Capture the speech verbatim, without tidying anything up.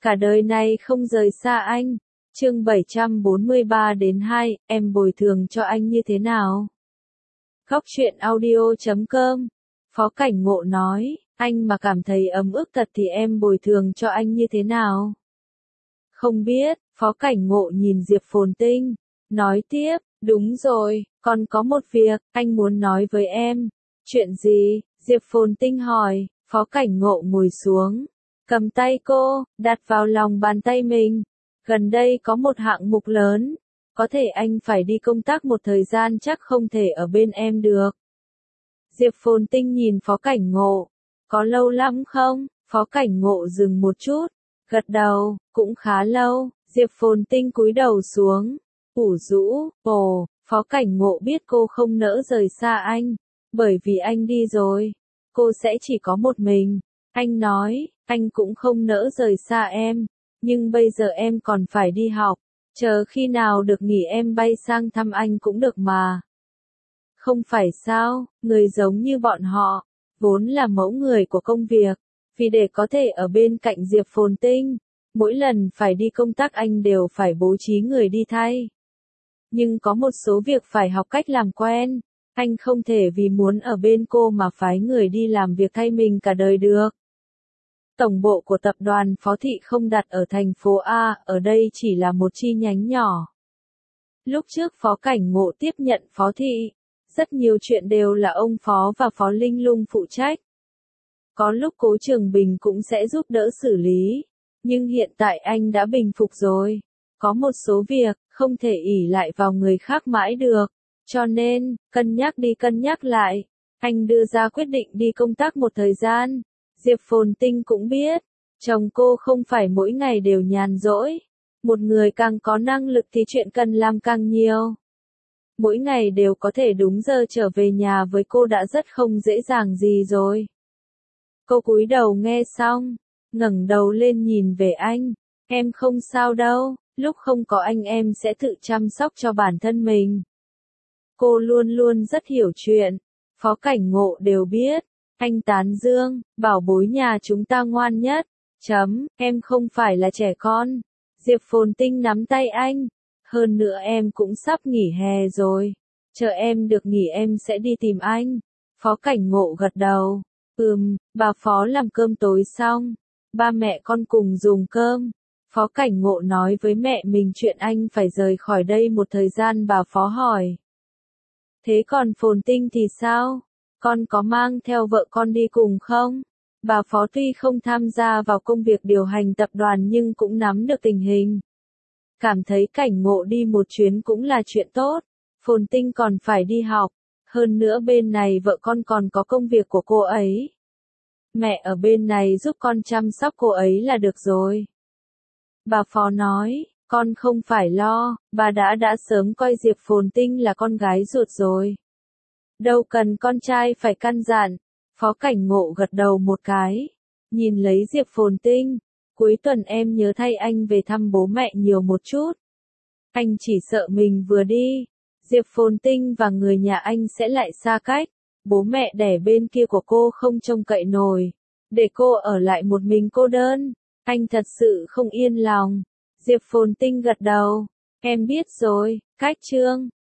cả đời này không rời xa anh. Chương bảy trăm bốn mươi ba đến hai, em bồi thường cho anh như thế nào? Góc truyện audio chấm com. Phó Cảnh Ngộ nói, anh mà cảm thấy ấm ức thật thì em bồi thường cho anh như thế nào? Không biết, Phó Cảnh Ngộ nhìn Diệp Phồn Tinh, nói tiếp, đúng rồi, còn có một việc, anh muốn nói với em. Chuyện gì? Diệp Phồn Tinh hỏi. Phó Cảnh Ngộ ngồi xuống, cầm tay cô, đặt vào lòng bàn tay mình. Gần đây có một hạng mục lớn, có thể anh phải đi công tác một thời gian chắc không thể ở bên em được. Diệp Phồn Tinh nhìn Phó Cảnh Ngộ, có lâu lắm không? Phó Cảnh Ngộ dừng một chút, gật đầu, cũng khá lâu. Diệp Phồn Tinh cúi đầu xuống, ủ rũ, ồ, Phó Cảnh Ngộ biết cô không nỡ rời xa anh, bởi vì anh đi rồi, cô sẽ chỉ có một mình. Anh nói, anh cũng không nỡ rời xa em, nhưng bây giờ em còn phải đi học, chờ khi nào được nghỉ em bay sang thăm anh cũng được mà. Không phải sao, người giống như bọn họ, vốn là mẫu người của công việc, vì để có thể ở bên cạnh Diệp Phồn Tinh, mỗi lần phải đi công tác anh đều phải bố trí người đi thay. Nhưng có một số việc phải học cách làm quen, anh không thể vì muốn ở bên cô mà phái người đi làm việc thay mình cả đời được. Tổng bộ của tập đoàn Phó Thị không đặt ở thành phố A, ở đây chỉ là một chi nhánh nhỏ. Lúc trước Phó Cảnh Ngộ tiếp nhận Phó Thị, rất nhiều chuyện đều là ông Phó và Phó Linh Lung phụ trách. Có lúc Cố Trường Bình cũng sẽ giúp đỡ xử lý, nhưng hiện tại anh đã bình phục rồi. Có một số việc, không thể ỷ lại vào người khác mãi được, cho nên, cân nhắc đi cân nhắc lại, anh đưa ra quyết định đi công tác một thời gian. Diệp Phồn Tinh cũng biết, chồng cô không phải mỗi ngày đều nhàn rỗi. Một người càng có năng lực thì chuyện cần làm càng nhiều. Mỗi ngày đều có thể đúng giờ trở về nhà với cô đã rất không dễ dàng gì rồi. Cô cúi đầu nghe xong, ngẩng đầu lên nhìn về anh. Em không sao đâu, lúc không có anh em sẽ tự chăm sóc cho bản thân mình. Cô luôn luôn rất hiểu chuyện, Phó Cảnh Ngộ đều biết. Anh tán dương, bảo bối nhà chúng ta ngoan nhất. Chấm, em không phải là trẻ con. Diệp Phồn Tinh nắm tay anh. Hơn nữa em cũng sắp nghỉ hè rồi. Chờ em được nghỉ em sẽ đi tìm anh. Phó Cảnh Ngộ gật đầu. Ừm, bà Phó làm cơm tối xong. Ba mẹ con cùng dùng cơm. Phó Cảnh Ngộ nói với mẹ mình chuyện anh phải rời khỏi đây một thời gian. Bà Phó hỏi. Thế còn Phồn Tinh thì sao? Con có mang theo vợ con đi cùng không? Bà Phó tuy không tham gia vào công việc điều hành tập đoàn nhưng cũng nắm được tình hình. Cảm thấy Cảnh Ngộ đi một chuyến cũng là chuyện tốt. Phồn Tinh còn phải đi học. Hơn nữa bên này vợ con còn có công việc của cô ấy. Mẹ ở bên này giúp con chăm sóc cô ấy là được rồi. Bà Phó nói, con không phải lo, bà đã đã sớm coi Diệp Phồn Tinh là con gái ruột rồi. Đâu cần con trai phải căn dặn. Phó Cảnh Ngộ gật đầu một cái, nhìn lấy Diệp Phồn Tinh. Cuối tuần em nhớ thay anh về thăm bố mẹ nhiều một chút. Anh chỉ sợ mình vừa đi, Diệp Phồn Tinh và người nhà anh sẽ lại xa cách. Bố mẹ đẻ bên kia của cô không trông cậy nổi, để cô ở lại một mình cô đơn. Anh thật sự không yên lòng. Diệp Phồn Tinh gật đầu. Em biết rồi, cách chương.